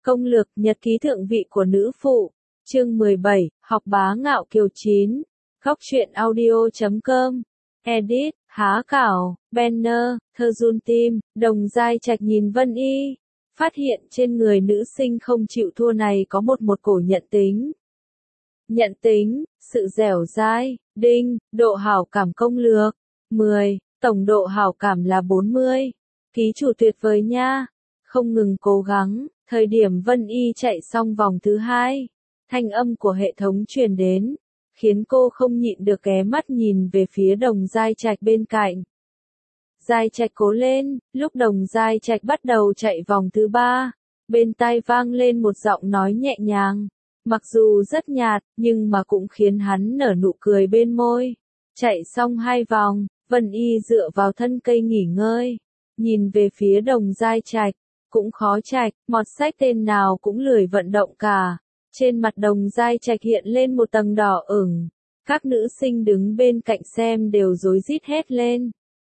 Công lược nhật ký thượng vị của nữ phụ. Chương 17, học bá ngạo kiều 9. Góc truyện audio.com. Edit, há cảo, banner, thơ run tim, Đồng Giai Trạch nhìn Vân Y. Phát hiện trên người nữ sinh không chịu thua này có một cổ nhận tính. Nhận tính, sự dẻo dai, đinh, độ hảo cảm công lược, 10, tổng độ hảo cảm là 40. Ký chủ tuyệt vời nha, không ngừng cố gắng. Thời điểm Vân Y chạy xong vòng thứ 2, thanh âm của hệ thống truyền đến, khiến cô không nhịn được ghé mắt nhìn về phía Đồng Giai Trạch bên cạnh. Giai Trạch cố lên, lúc Đồng Giai Trạch bắt đầu chạy vòng thứ 3, bên tai vang lên một giọng nói nhẹ nhàng, mặc dù rất nhạt, nhưng mà cũng khiến hắn nở nụ cười bên môi. Chạy xong 2 vòng, Vân Y dựa vào thân cây nghỉ ngơi, nhìn về phía Đồng Giai Trạch. Cũng khó trạch, mọt sách tên nào cũng lười vận động cả. Trên mặt Đồng Giai Trạch hiện lên một tầng đỏ ửng. Các nữ sinh đứng bên cạnh xem đều rối rít hét lên.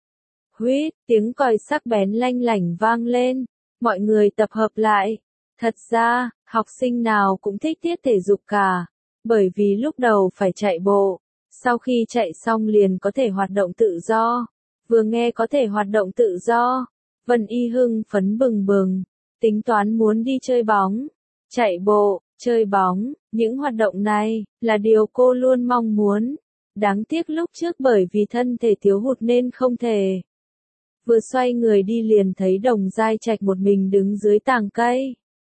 Huýt, tiếng còi sắc bén lanh lảnh vang lên. Mọi người tập hợp lại. Thật ra, học sinh nào cũng thích tiết thể dục cả. Bởi vì lúc đầu phải chạy bộ. Sau khi chạy xong liền có thể hoạt động tự do. Vừa nghe có thể hoạt động tự do, Vân Y hưng phấn bừng bừng, tính toán muốn đi chơi bóng, chạy bộ, chơi bóng, những hoạt động này là điều cô luôn mong muốn. Đáng tiếc lúc trước bởi vì thân thể thiếu hụt nên không thể. Vừa xoay người đi liền thấy Đồng Giai Trạch một mình đứng dưới tàng cây.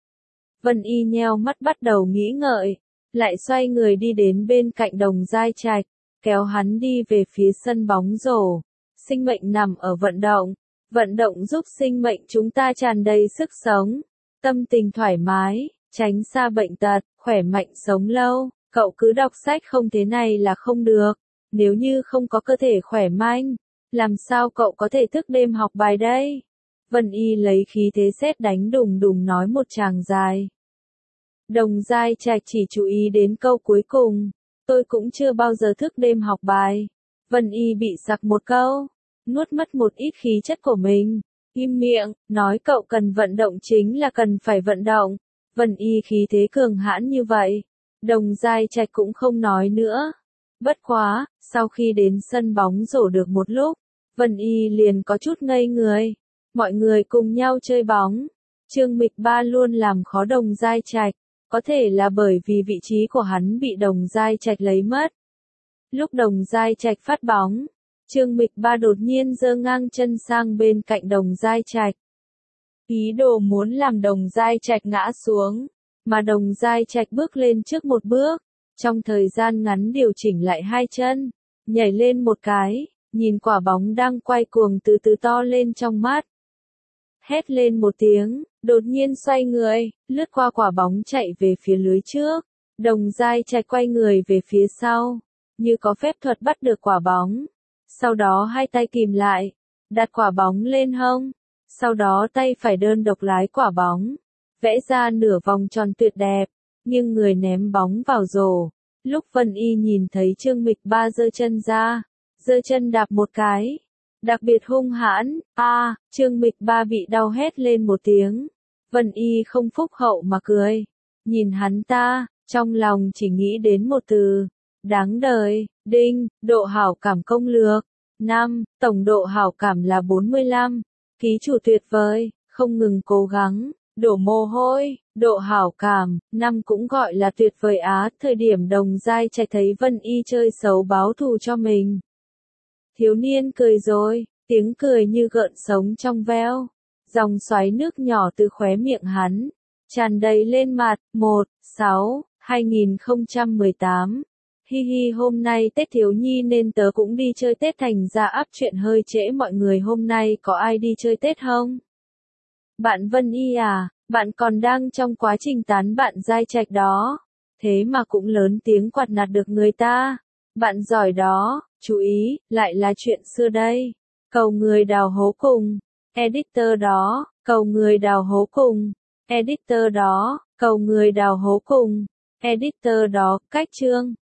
Vân Y nheo mắt bắt đầu nghĩ ngợi, lại xoay người đi đến bên cạnh Đồng Giai Trạch, kéo hắn đi về phía sân bóng rổ. Sinh mệnh nằm ở vận động. Vận động giúp sinh mệnh chúng ta tràn đầy sức sống, tâm tình thoải mái, tránh xa bệnh tật, khỏe mạnh sống lâu. Cậu cứ đọc sách không thế này là không được. Nếu như không có cơ thể khỏe mạnh, làm sao cậu có thể thức đêm học bài đây? Vân Y lấy khí thế sét đánh đùng đùng nói một tràng dài. Đồng Giai Trạch chỉ chú ý đến câu cuối cùng. Tôi cũng chưa bao giờ thức đêm học bài. Vân Y bị sặc một câu, nuốt mất một ít khí chất của mình. Im miệng, nói cậu cần vận động chính là cần phải vận động. Vân Y khí thế cường hãn như vậy. Đồng Giai Trạch cũng không nói nữa. Bất quá, sau khi đến sân bóng rổ được một lúc, Vân Y liền có chút ngây người. Mọi người cùng nhau chơi bóng. Trương Mịch Ba luôn làm khó Đồng Giai Trạch. Có thể là bởi vì vị trí của hắn bị Đồng Giai Trạch lấy mất. Lúc Đồng Giai Trạch phát bóng, Trương Mịch Ba đột nhiên giơ ngang chân sang bên cạnh Đồng Giai Trạch. Ý đồ muốn làm Đồng Giai Trạch ngã xuống, mà Đồng Giai Trạch bước lên trước một bước, trong thời gian ngắn điều chỉnh lại 2 chân, nhảy lên một cái, nhìn quả bóng đang quay cuồng từ từ to lên trong mắt. Hét lên một tiếng, đột nhiên xoay người, lướt qua quả bóng chạy về phía lưới trước. Đồng Giai Trạch quay người về phía sau, như có phép thuật bắt được quả bóng. Sau đó hai tay kìm lại, đặt quả bóng lên hông. Sau đó tay phải đơn độc lái quả bóng, vẽ ra nửa vòng tròn tuyệt đẹp, nhưng người ném bóng vào rổ. Lúc Vân Y nhìn thấy Trương Mịch Ba giơ chân ra, giơ chân đạp một cái, đặc biệt hung hãn, Trương Mịch Ba bị đau hét lên một tiếng. Vân Y không phúc hậu mà cười, nhìn hắn ta, trong lòng chỉ nghĩ đến một từ, đáng đời. Đinh, độ hảo cảm công lược, 5, tổng độ hảo cảm là 45. Ký chủ tuyệt vời, không ngừng cố gắng, đổ mồ hôi, độ hảo cảm, 5 cũng gọi là tuyệt vời á. Thời điểm Đồng Giai Trạch thấy Vân Y chơi xấu báo thù cho mình. Thiếu niên cười rồi, tiếng cười như gợn sống trong veo. Dòng xoáy nước nhỏ từ khóe miệng hắn, tràn đầy lên mặt. 1/6/2018. Hi hi, hôm nay Tết thiếu nhi nên tớ cũng đi chơi Tết, thành ra áp chuyện hơi trễ. Mọi người hôm nay có ai đi chơi Tết không? Bạn Vân Y à, bạn còn đang trong quá trình tán bạn Giai Trạch đó. Thế mà cũng lớn tiếng quạt nạt được người ta. Bạn giỏi đó, chú ý, lại là chuyện xưa đây. Cầu người đào hố cùng. Editor đó, cầu người đào hố cùng. Editor đó, cầu người đào hố cùng. Editor đó, cách chương.